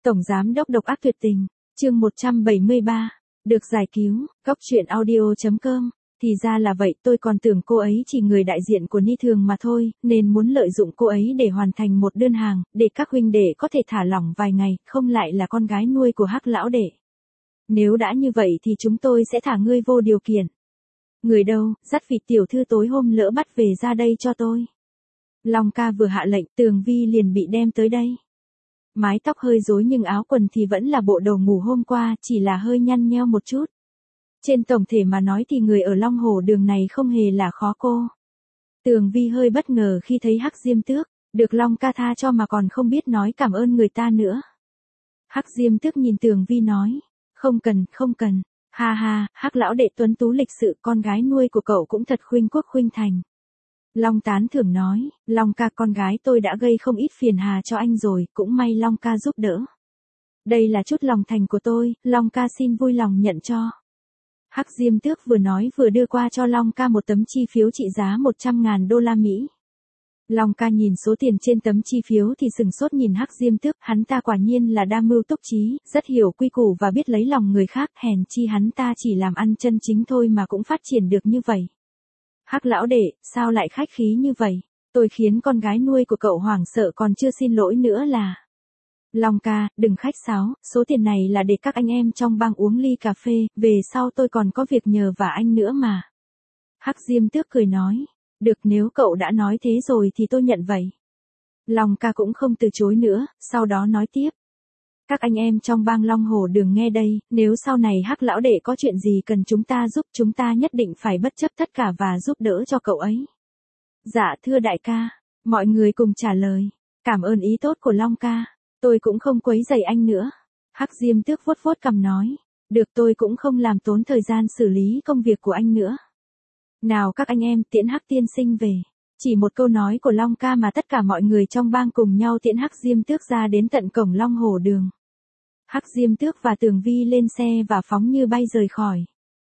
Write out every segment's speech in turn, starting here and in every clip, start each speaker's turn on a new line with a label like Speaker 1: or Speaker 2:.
Speaker 1: Tổng giám đốc độc ác tuyệt tình, chương 173, được giải cứu, góc truyện audio.com. Thì ra là vậy, tôi còn tưởng cô ấy chỉ người đại diện của Ni Thường mà thôi, nên muốn lợi dụng cô ấy để hoàn thành một đơn hàng, để các huynh đệ có thể thả lỏng vài ngày, không lại là con gái nuôi của Hắc lão đệ. Nếu đã như vậy thì chúng tôi sẽ thả ngươi vô điều kiện. Người đâu, dắt vịt tiểu thư tối hôm lỡ bắt về ra đây cho tôi. Long ca vừa hạ lệnh, Tường Vi liền bị đem tới đây. Mái tóc hơi rối nhưng áo quần thì vẫn là bộ đồ ngủ hôm qua, chỉ là hơi nhăn nheo một chút. Trên tổng thể mà nói thì người ở Long Hồ Đường này không hề là khó cô. Tường Vi hơi bất ngờ khi thấy Hắc Diêm Tước, được Long ca tha cho mà còn không biết nói cảm ơn người ta nữa. Hắc Diêm Tước nhìn Tường Vi nói, không cần, ha ha, Hắc lão đệ tuấn tú lịch sự, con gái nuôi của cậu cũng thật khuynh quốc khuynh thành. Long tán thưởng nói, Long ca, con gái tôi đã gây không ít phiền hà cho anh rồi, cũng may Long ca giúp đỡ. Đây là chút lòng thành của tôi, Long ca xin vui lòng nhận cho. Hắc Diêm Tước vừa nói vừa đưa qua cho Long ca một tấm chi phiếu trị giá 100.000 đô la Mỹ. Long ca nhìn số tiền trên tấm chi phiếu thì sừng sốt nhìn Hắc Diêm Tước, hắn ta quả nhiên là đa mưu túc trí, rất hiểu quy củ và biết lấy lòng người khác, hèn chi hắn ta chỉ làm ăn chân chính thôi mà cũng phát triển được như vậy. Hắc lão đệ, sao lại khách khí như vậy? Tôi khiến con gái nuôi của cậu hoảng sợ còn chưa xin lỗi nữa là. Long ca, đừng khách sáo, số tiền này là để các anh em trong bang uống ly cà phê, về sau tôi còn có việc nhờ vả anh nữa mà. Hắc Diêm Tước cười nói, được, nếu cậu đã nói thế rồi thì tôi nhận vậy. Long ca cũng không từ chối nữa, sau đó nói tiếp. Các anh em trong bang Long Hồ Đường nghe đây, nếu sau này Hắc lão đệ có chuyện gì cần chúng ta giúp, chúng ta nhất định phải bất chấp tất cả và giúp đỡ cho cậu ấy. Dạ thưa đại ca, mọi người cùng trả lời, cảm ơn ý tốt của Long ca, tôi cũng không quấy rầy anh nữa. Hắc Diêm Tước vuốt vuốt cằm nói, được, tôi cũng không làm tốn thời gian xử lý công việc của anh nữa. Nào các anh em, tiễn Hắc tiên sinh về. Chỉ một câu nói của Long ca mà tất cả mọi người trong bang cùng nhau tiễn Hắc Diêm Tước ra đến tận cổng Long Hồ Đường. Hắc Diêm Tước và Tường Vi lên xe và phóng như bay rời khỏi.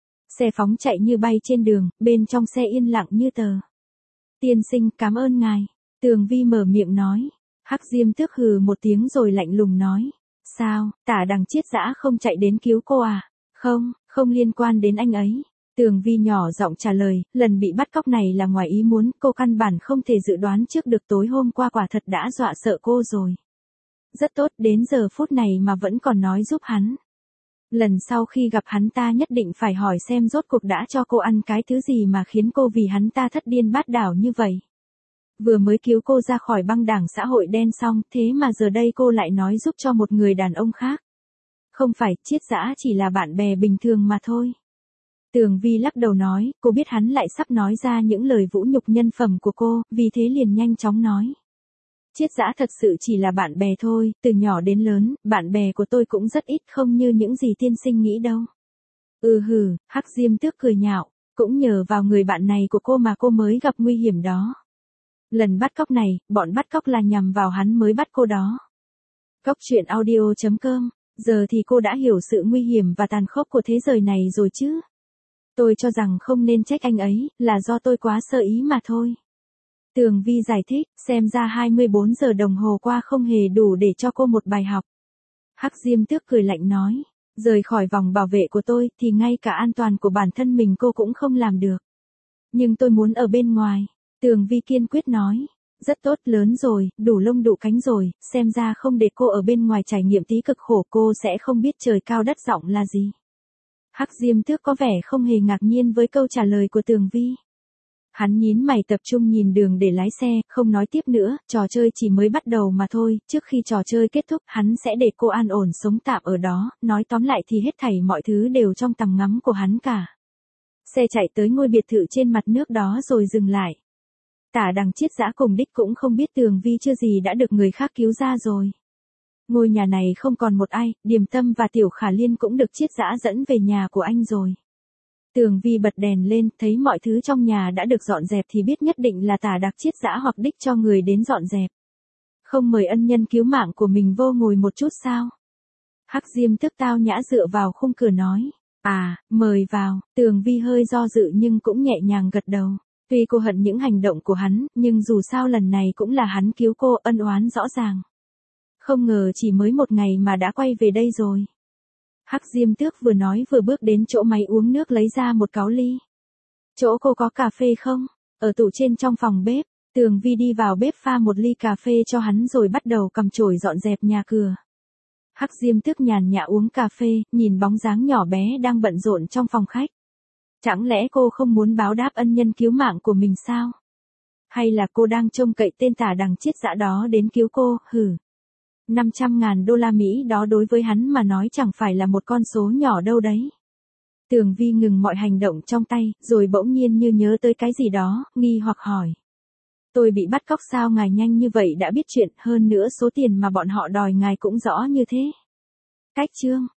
Speaker 1: Xe phóng chạy như bay trên đường, bên trong xe yên lặng như tờ. Tiên sinh, cảm ơn ngài. Tường Vi mở miệng nói. Hắc Diêm Tước hừ một tiếng rồi lạnh lùng nói. Sao, Tả Đằng Chiết Dã không chạy đến cứu cô à? Không liên quan đến anh ấy. Tường Vi nhỏ giọng trả lời, lần bị bắt cóc này là ngoài ý muốn, cô căn bản không thể dự đoán trước được, tối hôm qua quả thật đã dọa sợ cô rồi. Rất tốt, đến giờ phút này mà vẫn còn nói giúp hắn. Lần sau khi gặp hắn ta nhất định phải hỏi xem rốt cuộc đã cho cô ăn cái thứ gì mà khiến cô vì hắn ta thất điên bát đảo như vậy. Vừa mới cứu cô ra khỏi băng đảng xã hội đen xong, thế mà giờ đây cô lại nói giúp cho một người đàn ông khác. Không phải, Chiết Dã chỉ là bạn bè bình thường mà thôi. Tường Vi lắc đầu nói, cô biết hắn lại sắp nói ra những lời vũ nhục nhân phẩm của cô, vì thế liền nhanh chóng nói. Chiết Dã thật sự chỉ là bạn bè thôi, từ nhỏ đến lớn, bạn bè của tôi cũng rất ít, không như những gì tiên sinh nghĩ đâu. Hắc Diêm Tước cười nhạo, cũng nhờ vào người bạn này của cô mà cô mới gặp nguy hiểm đó. Lần bắt cóc này, bọn bắt cóc là nhằm vào hắn mới bắt cô đó. Góc truyện audio.com, giờ thì cô đã hiểu sự nguy hiểm và tàn khốc của thế giới này rồi chứ. Tôi cho rằng không nên trách anh ấy, là do tôi quá sơ ý mà thôi. Tường Vi giải thích, xem ra 24 giờ đồng hồ qua không hề đủ để cho cô một bài học. Hắc Diêm Tước cười lạnh nói, rời khỏi vòng bảo vệ của tôi thì ngay cả an toàn của bản thân mình cô cũng không làm được. Nhưng tôi muốn ở bên ngoài. Tường Vi kiên quyết nói, rất tốt, lớn rồi, đủ lông đủ cánh rồi, xem ra không để cô ở bên ngoài trải nghiệm tí cực khổ cô sẽ không biết trời cao đất rộng là gì. Hắc Diêm Tước có vẻ không hề ngạc nhiên với câu trả lời của Tường Vi. Hắn nhín mày tập trung nhìn đường để lái xe, không nói tiếp nữa, trò chơi chỉ mới bắt đầu mà thôi, trước khi trò chơi kết thúc hắn sẽ để cô an ổn sống tạm ở đó, nói tóm lại thì hết thảy mọi thứ đều trong tầm ngắm của hắn cả. Xe chạy tới ngôi biệt thự trên mặt nước đó rồi dừng lại. Tả Đằng Chiết Dã cùng Đích cũng không biết Tường Vi chưa gì đã được người khác cứu ra rồi. Ngôi nhà này không còn một ai, Điềm Tâm và Tiểu Khả Liên cũng được Chiết Dã dẫn về nhà của anh rồi. Tường Vi bật đèn lên, thấy mọi thứ trong nhà đã được dọn dẹp thì biết nhất định là Tả Đằng Chiết Dã hoặc Đích cho người đến dọn dẹp. Không mời ân nhân cứu mạng của mình vô ngồi một chút sao? Hắc Diêm Tước tao nhã dựa vào khung cửa nói. À, mời vào. Tường Vi hơi do dự nhưng cũng nhẹ nhàng gật đầu. Tuy cô hận những hành động của hắn, nhưng dù sao lần này cũng là hắn cứu cô, ân oán rõ ràng. Không ngờ chỉ mới một ngày mà đã quay về đây rồi. Hắc Diêm Tước vừa nói vừa bước đến chỗ máy uống nước lấy ra một cáu ly. Chỗ cô có cà phê không? Ở tủ trên trong phòng bếp. Tường Vi đi vào bếp pha một ly cà phê cho hắn rồi bắt đầu cầm chổi dọn dẹp nhà cửa. Hắc Diêm Tước nhàn nhã uống cà phê, nhìn bóng dáng nhỏ bé đang bận rộn trong phòng khách. Chẳng lẽ cô không muốn báo đáp ân nhân cứu mạng của mình sao? Hay là cô đang trông cậy tên tả đằng chết dã đó đến cứu cô, hử? 500.000 đô la Mỹ đó đối với hắn mà nói chẳng phải là một con số nhỏ đâu đấy. Tường Vi ngừng mọi hành động trong tay, rồi bỗng nhiên như nhớ tới cái gì đó, nghi hoặc hỏi. Tôi bị bắt cóc sao ngài nhanh như vậy đã biết chuyện, hơn nữa số tiền mà bọn họ đòi ngài cũng rõ như thế. Cách chương